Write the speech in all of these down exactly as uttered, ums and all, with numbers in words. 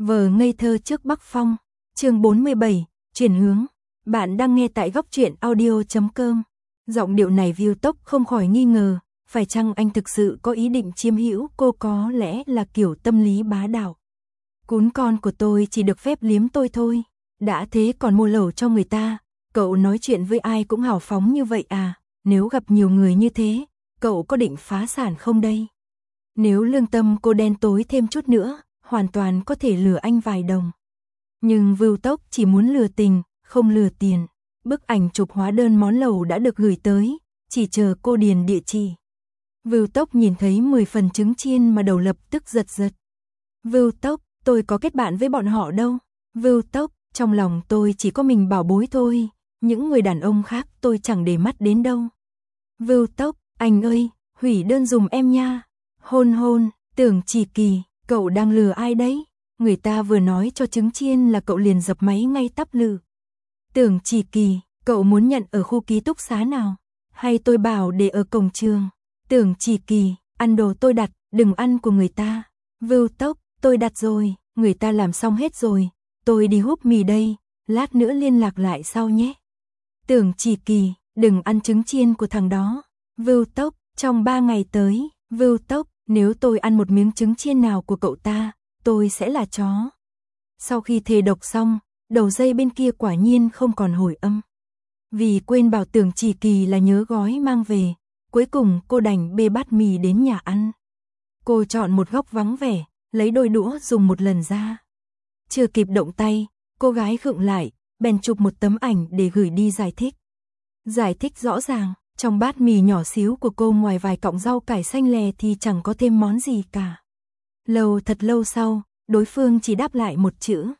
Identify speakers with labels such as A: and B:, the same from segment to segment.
A: Vờ ngây thơ trước Bắc Phong, chương bốn mươi bảy, chuyển hướng. Bạn đang nghe tại góc truyện audio chấm com. Giọng điệu này Viu Tốc không khỏi nghi ngờ, phải chăng anh thực sự có ý định chiếm hữu cô, có lẽ là kiểu tâm lý bá đạo. Cún con của tôi chỉ được phép liếm tôi thôi, đã thế còn mua lẩu cho người ta, cậu nói chuyện với ai cũng hào phóng như vậy à, nếu gặp nhiều người như thế, cậu có định phá sản không đây? Nếu lương tâm cô đen tối thêm chút nữa, hoàn toàn có thể lừa anh vài đồng. Nhưng Viu Tốc chỉ muốn lừa tình, không lừa tiền. Bức ảnh chụp hóa đơn món lẩu đã được gửi tới, chỉ chờ cô điền địa chỉ. Viu Tốc nhìn thấy mười phần trứng chiên mà đầu lập tức giật giật. Viu Tốc, tôi có kết bạn với bọn họ đâu. Viu Tốc, trong lòng tôi chỉ có mình bảo bối thôi, những người đàn ông khác tôi chẳng để mắt đến đâu. Viu Tốc, anh ơi, hủy đơn dùm em nha. Hôn hôn, Tưởng Chỉ Kỳ, cậu đang lừa ai đấy? Người ta vừa nói cho trứng chiên là cậu liền dập máy ngay tắp lự. Tưởng Chỉ Kỳ, cậu muốn nhận ở khu ký túc xá nào? Hay tôi bảo để ở cổng trường? Tưởng Chỉ Kỳ, ăn đồ tôi đặt, đừng ăn của người ta. Viu Tốc, tôi đặt rồi, người ta làm xong hết rồi. Tôi đi húp mì đây, lát nữa liên lạc lại sau nhé. Tưởng Chỉ Kỳ, đừng ăn trứng chiên của thằng đó. Viu Tốc, trong ba ngày tới. Viu Tốc, nếu tôi ăn một miếng trứng chiên nào của cậu ta, tôi sẽ là chó. Sau khi thề độc xong, đầu dây bên kia quả nhiên không còn hồi âm. Vì quên bảo Tưởng Chỉ Kỳ là nhớ gói mang về, cuối cùng cô đành bê bát mì đến nhà ăn. Cô chọn một góc vắng vẻ, lấy đôi đũa dùng một lần ra. Chưa kịp động tay, cô gái khựng lại, bèn chụp một tấm ảnh để gửi đi giải thích. Giải thích rõ ràng, trong bát mì nhỏ xíu của cô ngoài vài cọng rau cải xanh lè thì chẳng có thêm món gì cả. Lâu thật lâu sau, đối phương chỉ đáp lại một chữ.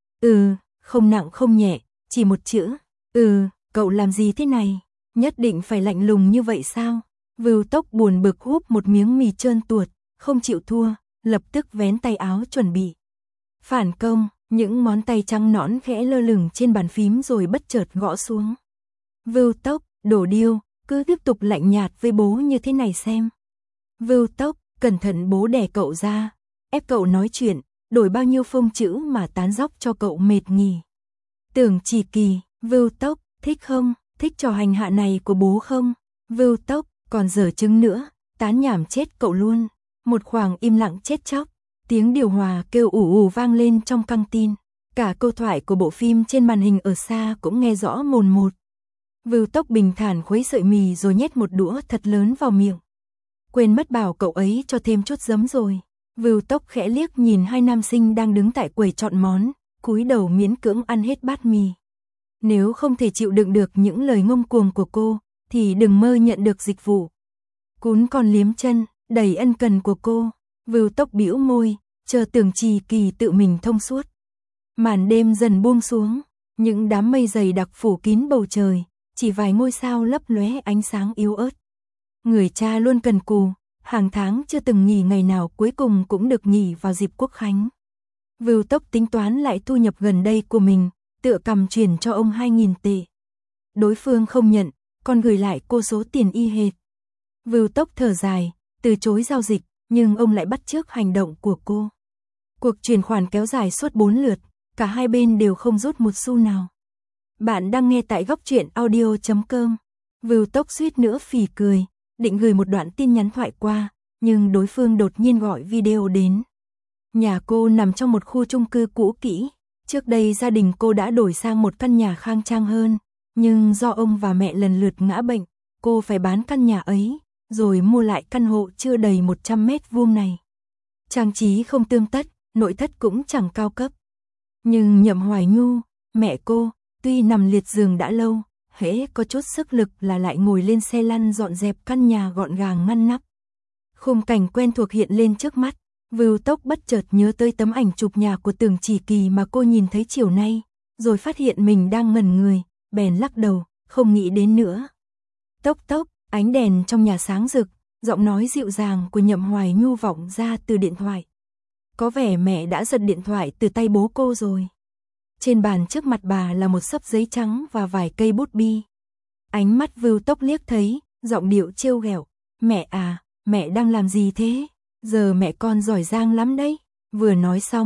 A: Ừ, không nặng không nhẹ, chỉ một chữ. Ừ, cậu làm gì thế này? Nhất định phải lạnh lùng như vậy sao? Viu Tốc buồn bực húp một miếng mì trơn tuột, không chịu thua, lập tức vén tay áo chuẩn bị. Phản công, những ngón tay trắng nõn khẽ lơ lửng trên bàn phím rồi bất chợt gõ xuống. Viu Tốc, đồ điêu, cứ tiếp tục lạnh nhạt với bố như thế này xem. Viu Tốc, cẩn thận bố đẻ cậu ra, ép cậu nói chuyện, đổi bao nhiêu phông chữ mà tán dóc cho cậu mệt nghỉ. Tưởng Chỉ Kỳ, Viu Tốc, thích không, thích trò hành hạ này của bố không? Viu Tốc, còn dở chứng nữa, tán nhảm chết cậu luôn. Một khoảng im lặng chết chóc, tiếng điều hòa kêu ủ ủ vang lên trong căng tin. Cả câu thoại của bộ phim trên màn hình ở xa cũng nghe rõ mồn một. Viu Tốc bình thản khuấy sợi mì rồi nhét một đũa thật lớn vào miệng. Quên mất bảo cậu ấy cho thêm chút giấm rồi. Viu Tốc khẽ liếc nhìn hai nam sinh đang đứng tại quầy chọn món, cúi đầu miễn cưỡng ăn hết bát mì. Nếu không thể chịu đựng được những lời ngông cuồng của cô, thì đừng mơ nhận được dịch vụ. Cún con liếm chân, đầy ân cần của cô. Viu Tốc bĩu môi, chờ Tưởng Chỉ Kỳ tự mình thông suốt. Màn đêm dần buông xuống, những đám mây dày đặc phủ kín bầu trời, chỉ vài ngôi sao lấp lóe ánh sáng yếu ớt. Người cha luôn cần cù, hàng tháng chưa từng nghỉ ngày nào cuối cùng cũng được nghỉ vào dịp Quốc khánh. Viu Tốc tính toán lại thu nhập gần đây của mình, tựa cầm chuyển cho ông hai nghìn tệ. Đối phương không nhận, còn gửi lại cô số tiền y hệt. Viu Tốc thở dài, từ chối giao dịch, nhưng ông lại bắt chước hành động của cô. Cuộc chuyển khoản kéo dài suốt bốn lượt, cả hai bên đều không rút một xu nào. Bạn đang nghe tại góc truyện audio chấm com. Viu Tốc suýt nữa phì cười, định gửi một đoạn tin nhắn thoại qua, nhưng đối phương đột nhiên gọi video đến. Nhà cô nằm trong một khu chung cư cũ kỹ, trước đây gia đình cô đã đổi sang một căn nhà khang trang hơn, nhưng do ông và mẹ lần lượt ngã bệnh, cô phải bán căn nhà ấy, rồi mua lại căn hộ chưa đầy một trăm mét vuông này. Trang trí không tươm tất, nội thất cũng chẳng cao cấp. Nhưng Nhậm Hoài Nhu, mẹ cô, tuy nằm liệt giường đã lâu, hễ có chút sức lực là lại ngồi lên xe lăn dọn dẹp căn nhà gọn gàng ngăn nắp. Khung cảnh quen thuộc hiện lên trước mắt, Viu Tốc bất chợt nhớ tới tấm ảnh chụp nhà của Tưởng Chỉ Kỳ mà cô nhìn thấy chiều nay, rồi phát hiện mình đang ngẩn người, bèn lắc đầu, không nghĩ đến nữa. Tốc tốc, ánh đèn trong nhà sáng rực, giọng nói dịu dàng của Nhậm Hoài Nhu vọng ra từ điện thoại. Có vẻ mẹ đã giật điện thoại từ tay bố cô rồi. Trên bàn trước mặt bà là một xấp giấy trắng và vài cây bút bi. Ánh mắt Viu Tốc liếc thấy, giọng điệu trêu ghẹo, "Mẹ à, mẹ đang làm gì thế? Giờ mẹ con giỏi giang lắm đấy." Vừa nói xong,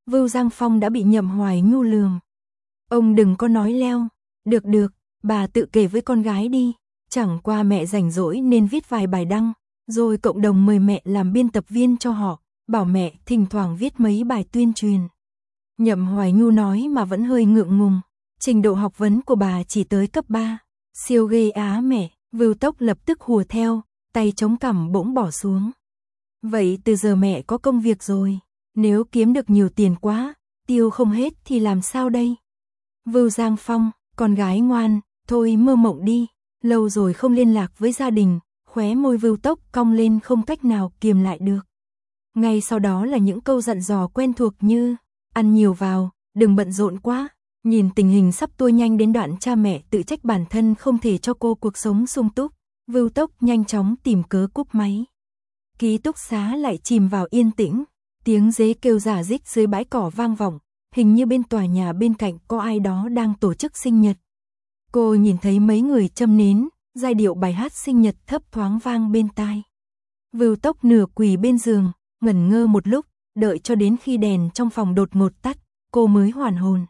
A: Vưu Giang Phong đã bị Nhậm Hoài Nhu lường. Ông đừng có nói leo. Được được, bà tự kể với con gái đi. Chẳng qua mẹ rảnh rỗi nên viết vài bài đăng, rồi cộng đồng mời mẹ làm biên tập viên cho họ, bảo mẹ thỉnh thoảng viết mấy bài tuyên truyền. Nhậm Hoài Nhu nói mà vẫn hơi ngượng ngùng. Trình độ học vấn của bà chỉ tới cấp ba. Siêu ghê á mẹ. Vưu Tốc lập tức hùa theo, tay chống cằm bỗng bỏ xuống. Vậy từ giờ mẹ có công việc rồi, nếu kiếm được nhiều tiền quá, tiêu không hết thì làm sao đây? Vưu Giang Phong, con gái ngoan, thôi mơ mộng đi, lâu rồi không liên lạc với gia đình, khóe môi Vưu Tốc cong lên không cách nào kiềm lại được. Ngay sau đó là những câu dặn dò quen thuộc như, ăn nhiều vào, đừng bận rộn quá. Nhìn tình hình sắp tua nhanh đến đoạn cha mẹ tự trách bản thân không thể cho cô cuộc sống sung túc, Vưu Tốc nhanh chóng tìm cớ cúp máy. Ký túc xá lại chìm vào yên tĩnh, tiếng dế kêu rả rích dưới bãi cỏ vang vọng, hình như bên tòa nhà bên cạnh có ai đó đang tổ chức sinh nhật. Cô nhìn thấy mấy người châm nến, giai điệu bài hát sinh nhật thấp thoáng vang bên tai. Vưu Tốc nửa quỳ bên giường, ngẩn ngơ một lúc, đợi cho đến khi đèn trong phòng đột ngột tắt, cô mới hoàn hồn.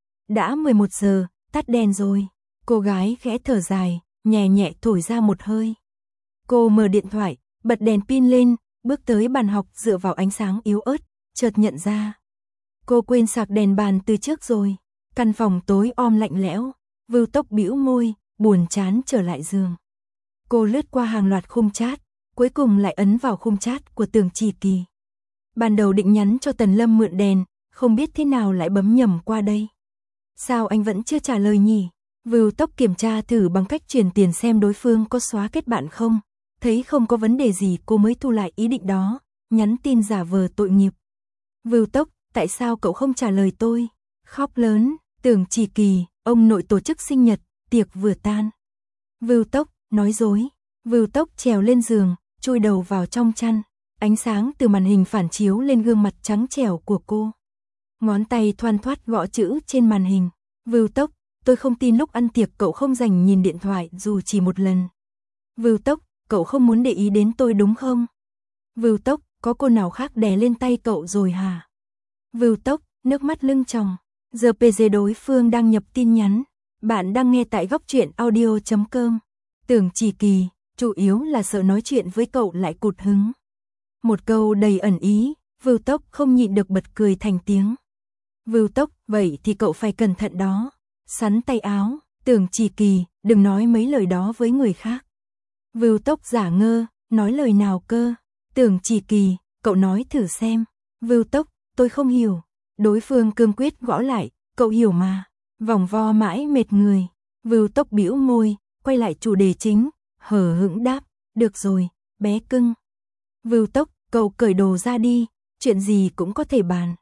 A: Đã mười một giờ, tắt đèn rồi. Cô gái khẽ thở dài, nhẹ nhẹ thổi ra một hơi. Cô mở điện thoại, bật đèn pin lên, bước tới bàn học dựa vào ánh sáng yếu ớt, chợt nhận ra. Cô quên sạc đèn bàn từ trước rồi. Căn phòng tối om lạnh lẽo, Vưu Tốc bĩu môi, buồn chán trở lại giường. Cô lướt qua hàng loạt khung chat, cuối cùng lại ấn vào khung chat của Tưởng Chỉ Kỳ. Ban đầu định nhắn cho Tần Lâm mượn đèn, không biết thế nào lại bấm nhầm qua đây. Sao anh vẫn chưa trả lời nhỉ? Vưu Tốc kiểm tra thử bằng cách chuyển tiền xem đối phương có xóa kết bạn không. Thấy không có vấn đề gì cô mới thu lại ý định đó, nhắn tin giả vờ tội nghiệp. Vưu Tốc, tại sao cậu không trả lời tôi? Khóc lớn, Tưởng Chỉ Kỳ, ông nội tổ chức sinh nhật, tiệc vừa tan. Vưu Tốc, nói dối. Vưu Tốc trèo lên giường, chui đầu vào trong chăn. Ánh sáng từ màn hình phản chiếu lên gương mặt trắng trẻo của cô. Ngón tay thoăn thoắt gõ chữ trên màn hình. Vưu Tốc, tôi không tin lúc ăn tiệc cậu không dành nhìn điện thoại dù chỉ một lần. Vưu Tốc, cậu không muốn để ý đến tôi đúng không? Vưu Tốc, có cô nào khác đè lên tay cậu rồi hả? Vưu Tốc, nước mắt lưng tròng. Giờ pê giê đối phương đang nhập tin nhắn. Bạn đang nghe tại góc truyện audio chấm com. Tưởng Chỉ Kỳ, chủ yếu là sợ nói chuyện với cậu lại cụt hứng. Một câu đầy ẩn ý, Vưu Tốc không nhịn được bật cười thành tiếng. Vưu Tốc, vậy thì cậu phải cẩn thận đó. Sắn tay áo, Tưởng Chỉ Kỳ, đừng nói mấy lời đó với người khác. Vưu Tốc giả ngơ, nói lời nào cơ? Tưởng Chỉ Kỳ, cậu nói thử xem. Vưu Tốc, tôi không hiểu. Đối phương cương quyết gõ lại, cậu hiểu mà. Vòng vo mãi mệt người. Vưu Tốc bĩu môi, quay lại chủ đề chính, hờ hững đáp, được rồi, bé cưng. Vưu Tốc, cậu cởi đồ ra đi, chuyện gì cũng có thể bàn.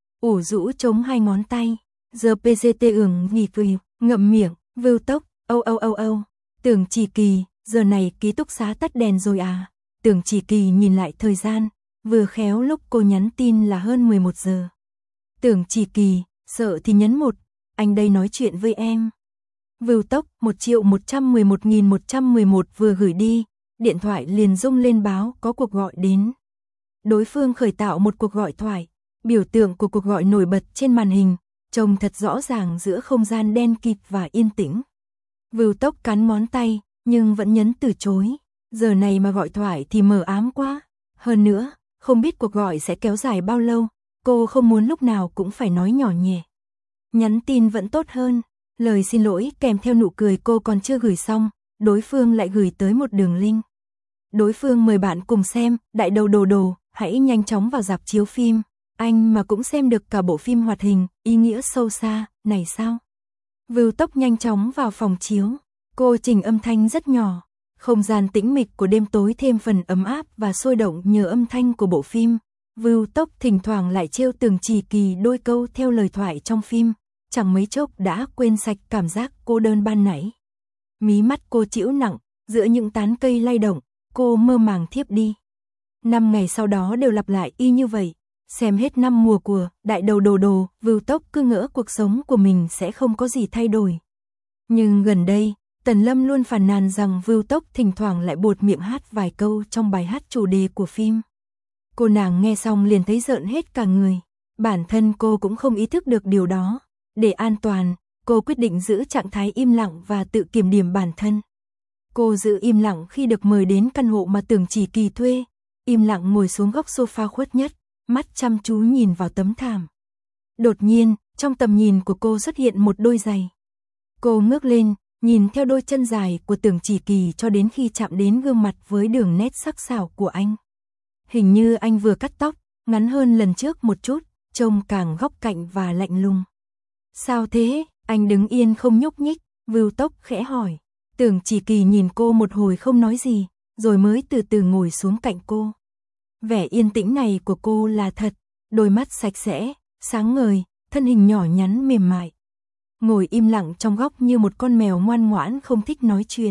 A: Ủ rũ chống hai ngón tay, giờ pê giê tê ửng nghỉ cười, ngậm miệng, Vưu Tốc, âu âu âu âu. Tưởng Chỉ Kỳ, giờ này ký túc xá tắt đèn rồi à? Tưởng Chỉ Kỳ nhìn lại thời gian, vừa khéo lúc cô nhắn tin là hơn mười một giờ. Tưởng Chỉ Kỳ, sợ thì nhấn một, anh đây nói chuyện với em. Vưu Tốc, một triệu một trăm mười một nghìn một trăm mười một vừa gửi đi, điện thoại liền rung lên báo có cuộc gọi đến. Đối phương khởi tạo một cuộc gọi thoại, biểu tượng của cuộc gọi nổi bật trên màn hình, trông thật rõ ràng giữa không gian đen kịt và yên tĩnh. Vưu Tốc cắn ngón tay, nhưng vẫn nhấn từ chối. Giờ này mà gọi thoại thì mờ ám quá. Hơn nữa, không biết cuộc gọi sẽ kéo dài bao lâu, cô không muốn lúc nào cũng phải nói nhỏ nhẹ. Nhắn tin vẫn tốt hơn. Lời xin lỗi kèm theo nụ cười cô còn chưa gửi xong, đối phương lại gửi tới một đường link. Đối phương mời bạn cùng xem, đại đầu đồ đồ, hãy nhanh chóng vào rạp chiếu phim. Anh mà cũng xem được cả bộ phim hoạt hình, ý nghĩa sâu xa, này sao? Vưu Tốc nhanh chóng vào phòng chiếu. Cô chỉnh âm thanh rất nhỏ. Không gian tĩnh mịch của đêm tối thêm phần ấm áp và sôi động nhờ âm thanh của bộ phim. Vưu Tốc thỉnh thoảng lại trêu Tưởng Chỉ Kỳ đôi câu theo lời thoại trong phim. Chẳng mấy chốc đã quên sạch cảm giác cô đơn ban nãy. Mí mắt cô chĩu nặng, giữa những tán cây lay động, cô mơ màng thiếp đi. Năm ngày sau đó đều lặp lại y như vậy. Xem hết năm mùa của đại đầu đồ đồ, Vưu Tốc cứ ngỡ cuộc sống của mình sẽ không có gì thay đổi. Nhưng gần đây, Tần Lâm luôn phàn nàn rằng Vưu Tốc thỉnh thoảng lại buột miệng hát vài câu trong bài hát chủ đề của phim. Cô nàng nghe xong liền thấy rợn hết cả người. Bản thân cô cũng không ý thức được điều đó. Để an toàn, cô quyết định giữ trạng thái im lặng và tự kiểm điểm bản thân. Cô giữ im lặng khi được mời đến căn hộ mà Tưởng Chỉ Kỳ thuê, im lặng ngồi xuống góc sofa khuất nhất, mắt chăm chú nhìn vào tấm thảm. Đột nhiên, trong tầm nhìn của cô xuất hiện một đôi giày. Cô ngước lên, nhìn theo đôi chân dài của Tưởng Chỉ Kỳ cho đến khi chạm đến gương mặt với đường nét sắc sảo của anh. Hình như anh vừa cắt tóc, ngắn hơn lần trước một chút, trông càng góc cạnh và lạnh lùng. Sao thế? Anh đứng yên không nhúc nhích, Vưu Tốc khẽ hỏi. Tưởng Chỉ Kỳ nhìn cô một hồi không nói gì, rồi mới từ từ ngồi xuống cạnh cô. Vẻ yên tĩnh này của cô là thật, đôi mắt sạch sẽ, sáng ngời, thân hình nhỏ nhắn mềm mại. Ngồi im lặng trong góc như một con mèo ngoan ngoãn không thích nói chuyện.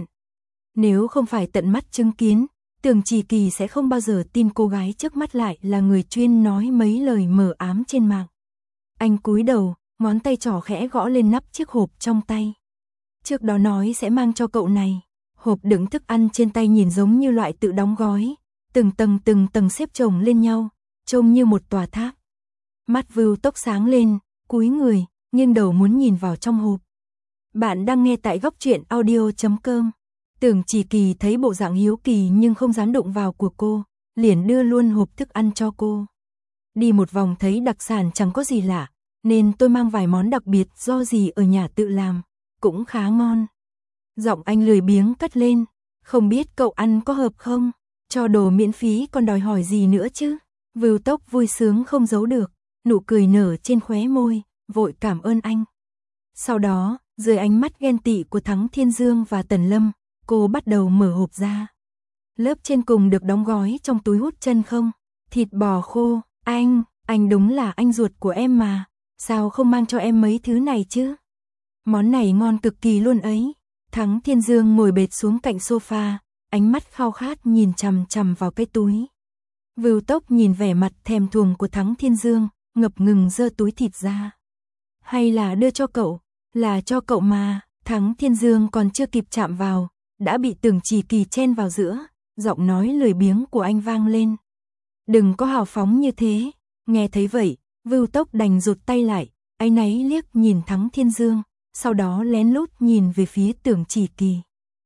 A: Nếu không phải tận mắt chứng kiến, Tưởng Chỉ Kỳ sẽ không bao giờ tin cô gái trước mắt lại là người chuyên nói mấy lời mờ ám trên mạng. Anh cúi đầu, ngón tay trỏ khẽ gõ lên nắp chiếc hộp trong tay. Trước đó nói sẽ mang cho cậu này. Hộp đựng thức ăn trên tay nhìn giống như loại tự đóng gói, từng tầng từng tầng xếp chồng lên nhau, trông như một tòa tháp. Mắt Vưu Tốc sáng lên, cúi người, nghiêng đầu muốn nhìn vào trong hộp. Bạn đang nghe tại góc truyện audio chấm com. Tưởng Chỉ Kỳ thấy bộ dạng hiếu kỳ nhưng không dám đụng vào của cô, liền đưa luôn hộp thức ăn cho cô. Đi một vòng thấy đặc sản chẳng có gì lạ, nên tôi mang vài món đặc biệt do dì ở nhà tự làm, cũng khá ngon. Giọng anh lười biếng cất lên, không biết cậu ăn có hợp không, cho đồ miễn phí còn đòi hỏi gì nữa chứ. Vưu Tốc vui sướng không giấu được, nụ cười nở trên khóe môi, vội cảm ơn anh. Sau đó, dưới ánh mắt ghen tị của Thắng Thiên Dương và Tần Lâm, cô bắt đầu mở hộp ra. Lớp trên cùng được đóng gói trong túi hút chân không, thịt bò khô. Anh, anh đúng là anh ruột của em mà, sao không mang cho em mấy thứ này chứ? Món này ngon cực kỳ luôn ấy. Thắng Thiên Dương ngồi bệt xuống cạnh sofa, ánh mắt khao khát nhìn chằm chằm vào cái túi. Vưu Tốc nhìn vẻ mặt thèm thuồng của Thắng Thiên Dương, ngập ngừng giơ túi thịt ra. Hay là đưa cho cậu, là cho cậu mà. Thắng Thiên Dương còn chưa kịp chạm vào, đã bị Tưởng Chỉ Kỳ chen vào giữa, giọng nói lười biếng của anh vang lên. Đừng có hào phóng như thế. Nghe thấy vậy, Vưu Tốc đành rụt tay lại, áy náy liếc nhìn Thắng Thiên Dương, sau đó lén lút nhìn về phía Tưởng Chỉ Kỳ.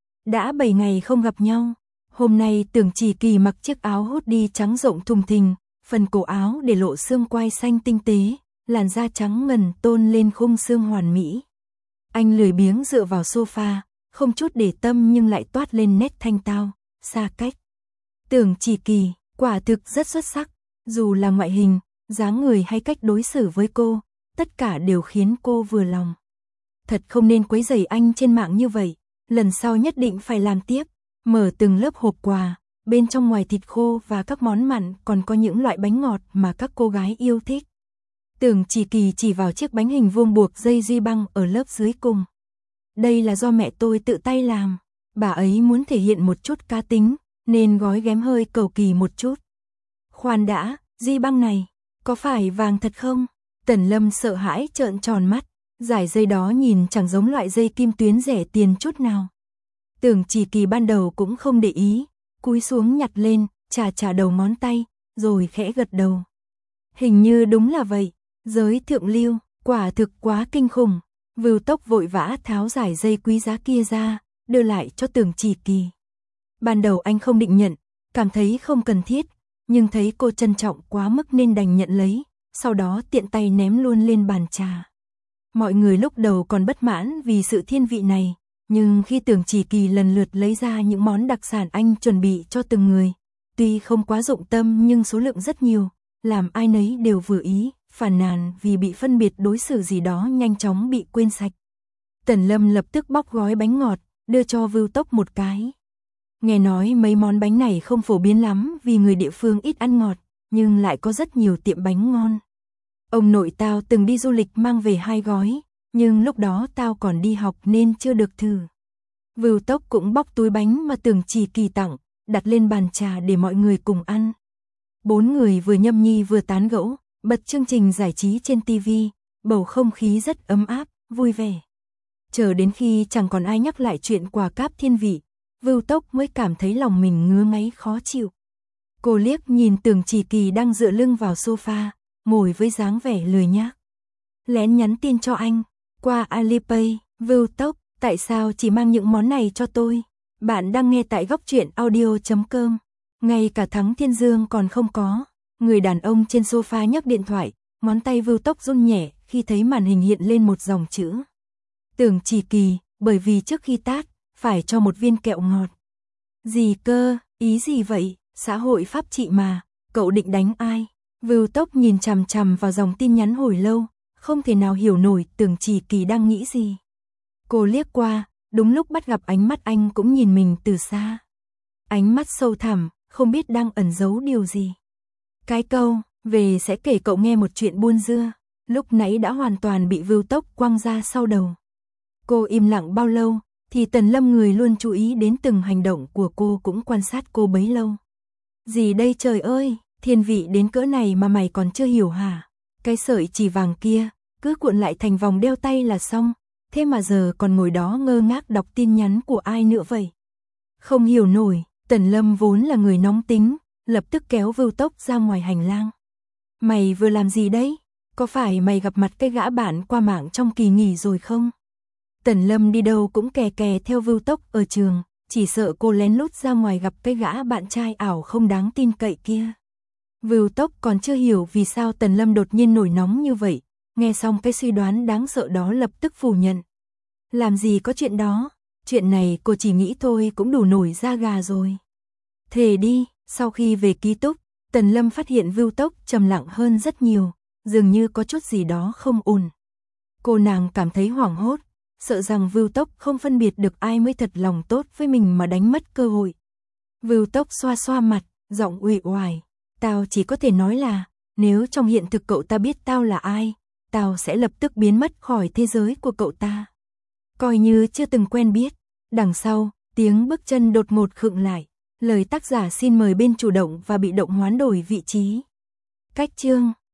A: Đã bảy ngày không gặp nhau, hôm nay Tưởng Chỉ Kỳ mặc chiếc áo hoodie trắng rộng thùng thình, phần cổ áo để lộ xương quai xanh tinh tế, làn da trắng ngần tôn lên khung xương hoàn mỹ. Anh lười biếng dựa vào sofa, không chút để tâm nhưng lại toát lên nét thanh tao, xa cách. Tưởng Chỉ Kỳ, quả thực rất xuất sắc, dù là ngoại hình, dáng người hay cách đối xử với cô, tất cả đều khiến cô vừa lòng. Thật không nên quấy rầy anh trên mạng như vậy, lần sau nhất định phải làm tiếp. Mở từng lớp hộp quà, bên trong ngoài thịt khô và các món mặn còn có những loại bánh ngọt mà các cô gái yêu thích. Tưởng Chỉ Kỳ chỉ vào chiếc bánh hình vuông buộc dây duy băng ở lớp dưới cùng. Đây là do mẹ tôi tự tay làm, bà ấy muốn thể hiện một chút cá tính, nên gói ghém hơi cầu kỳ một chút. Khoan đã, duy băng này, có phải vàng thật không? Tần Lâm sợ hãi trợn tròn mắt, giải dây đó nhìn chẳng giống loại dây kim tuyến rẻ tiền chút nào. Tưởng Chỉ Kỳ ban đầu cũng không để ý, cúi xuống nhặt lên, chà chà đầu ngón tay, rồi khẽ gật đầu. Hình như đúng là vậy, giới thượng lưu, quả thực quá kinh khủng. Vưu Tốc vội vã tháo giải dây quý giá kia ra, đưa lại cho Tưởng Chỉ Kỳ. Ban đầu anh không định nhận, cảm thấy không cần thiết, nhưng thấy cô trân trọng quá mức nên đành nhận lấy, sau đó tiện tay ném luôn lên bàn trà. Mọi người lúc đầu còn bất mãn vì sự thiên vị này, nhưng khi Tưởng Chỉ Kỳ lần lượt lấy ra những món đặc sản anh chuẩn bị cho từng người, tuy không quá dụng tâm nhưng số lượng rất nhiều, làm ai nấy đều vừa ý, phàn nàn vì bị phân biệt đối xử gì đó nhanh chóng bị quên sạch. Tần Lâm lập tức bóc gói bánh ngọt, đưa cho Vưu Tốc một cái. Nghe nói mấy món bánh này không phổ biến lắm vì người địa phương ít ăn ngọt, nhưng lại có rất nhiều tiệm bánh ngon. Ông nội tao từng đi du lịch mang về hai gói, nhưng lúc đó tao còn đi học nên chưa được thử. Vưu Tốc cũng bóc túi bánh mà Tưởng Chỉ Kỳ tặng, đặt lên bàn trà để mọi người cùng ăn. Bốn người vừa nhâm nhi vừa tán gẫu, bật chương trình giải trí trên ti vi, bầu không khí rất ấm áp, vui vẻ. Chờ đến khi chẳng còn ai nhắc lại chuyện quà cáp thiên vị, Vưu Tốc mới cảm thấy lòng mình ngứa ngáy khó chịu. Cô liếc nhìn Tưởng Chỉ Kỳ đang dựa lưng vào sofa, ngồi với dáng vẻ lười nhác. Lén nhắn tin cho anh, qua Alipay, Vưu Tốc, tại sao chỉ mang những món này cho tôi? Bạn đang nghe tại góc truyện audio chấm com. Ngay cả Thắng Thiên Dương còn không có. Người đàn ông trên sofa nhấc điện thoại, ngón tay Vưu Tốc run nhẹ khi thấy màn hình hiện lên một dòng chữ. Tưởng Chỉ Kỳ, bởi vì trước khi tát, phải cho một viên kẹo ngọt. Gì cơ, ý gì vậy, xã hội pháp trị mà, cậu định đánh ai? Vưu Tốc nhìn chằm chằm vào dòng tin nhắn hồi lâu, không thể nào hiểu nổi Tưởng Chỉ Kỳ đang nghĩ gì. Cô liếc qua, đúng lúc bắt gặp ánh mắt anh cũng nhìn mình từ xa. Ánh mắt sâu thẳm, không biết đang ẩn giấu điều gì. Cái câu, về sẽ kể cậu nghe một chuyện buôn dưa, lúc nãy đã hoàn toàn bị Vưu Tốc quăng ra sau đầu. Cô im lặng bao lâu, thì Tần Lâm người luôn chú ý đến từng hành động của cô cũng quan sát cô bấy lâu. Gì đây trời ơi, thiên vị đến cỡ này mà mày còn chưa hiểu hả? Cái sợi chỉ vàng kia, cứ cuộn lại thành vòng đeo tay là xong, thế mà giờ còn ngồi đó ngơ ngác đọc tin nhắn của ai nữa vậy? Không hiểu nổi, Tần Lâm vốn là người nóng tính, lập tức kéo Vưu Tốc ra ngoài hành lang. Mày vừa làm gì đấy? Có phải mày gặp mặt cái gã bạn qua mạng trong kỳ nghỉ rồi không? Tần Lâm đi đâu cũng kè kè theo Vưu Tốc ở trường, chỉ sợ cô lén lút ra ngoài gặp cái gã bạn trai ảo không đáng tin cậy kia. Vưu Tốc còn chưa hiểu vì sao Tần Lâm đột nhiên nổi nóng như vậy, nghe xong cái suy đoán đáng sợ đó lập tức phủ nhận. Làm gì có chuyện đó, chuyện này cô chỉ nghĩ thôi cũng đủ nổi da gà rồi. Thề đi, sau khi về ký túc, Tần Lâm phát hiện Vưu Tốc trầm lặng hơn rất nhiều, dường như có chút gì đó không ổn. Cô nàng cảm thấy hoảng hốt, sợ rằng Vưu Tốc không phân biệt được ai mới thật lòng tốt với mình mà đánh mất cơ hội. Vưu Tốc xoa xoa mặt, giọng uể oải, tao chỉ có thể nói là, nếu trong hiện thực cậu ta biết tao là ai, tao sẽ lập tức biến mất khỏi thế giới của cậu ta. Coi như chưa từng quen biết. Đằng sau, tiếng bước chân đột ngột khựng lại, lời tác giả xin mời bên chủ động và bị động hoán đổi vị trí. Cách chương